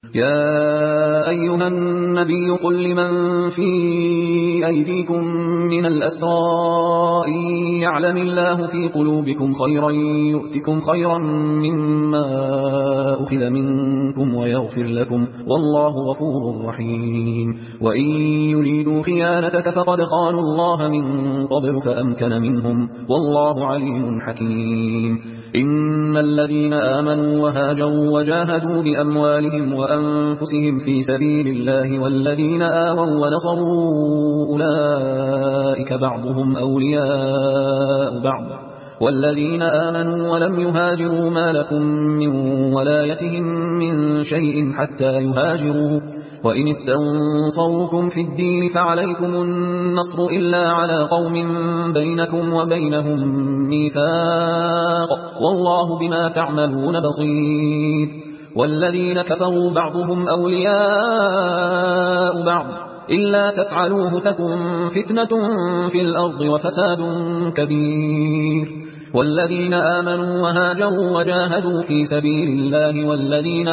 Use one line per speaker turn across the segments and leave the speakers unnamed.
يا أيها النبي قل لمن في أيديكم من الأسرى إن يعلم الله في قلوبكم خيرا يؤتكم خيرا مما أخذ منكم ويغفر لكم والله غفور رحيم. وإن يريدوا خيانتك فقد خانوا الله من قبل فأمكن منهم والله عليم حكيم. إن الذين آمنوا وهاجروا وجاهدوا بأموالهم وأنفسهم في سبيل الله والذين آووا ونصروا أولئك بعضهم أولياء بعض والذين آمنوا ولم يهاجروا ما لكم من ولايتهم من شيء حتى يهاجروا وإن استنصروكم في الدين فعليكم النصر إلا على قوم بينكم وبينهم ميثاق والله بما تعملون بصير. والذين كفروا بعضهم أولياء بعض إلا تفعلوه تكن فتنة في الأرض وفساد كبير. والذين آمنوا وهاجروا وجاهدوا في سبيل الله والذين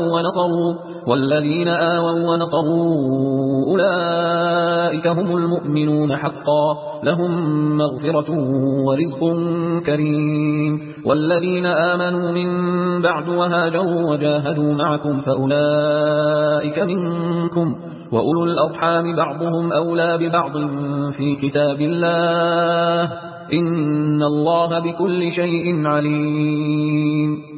آووا ونصروا أولئك هم المؤمنون حقا لهم مغفرة ورزق كريم. والذين آمنوا من بعد وهاجروا وجاهدوا معكم فأولئك منكم وأولو الأرحام بعضهم أولى ببعض في كتاب الله إن الله بكل شيء عليم.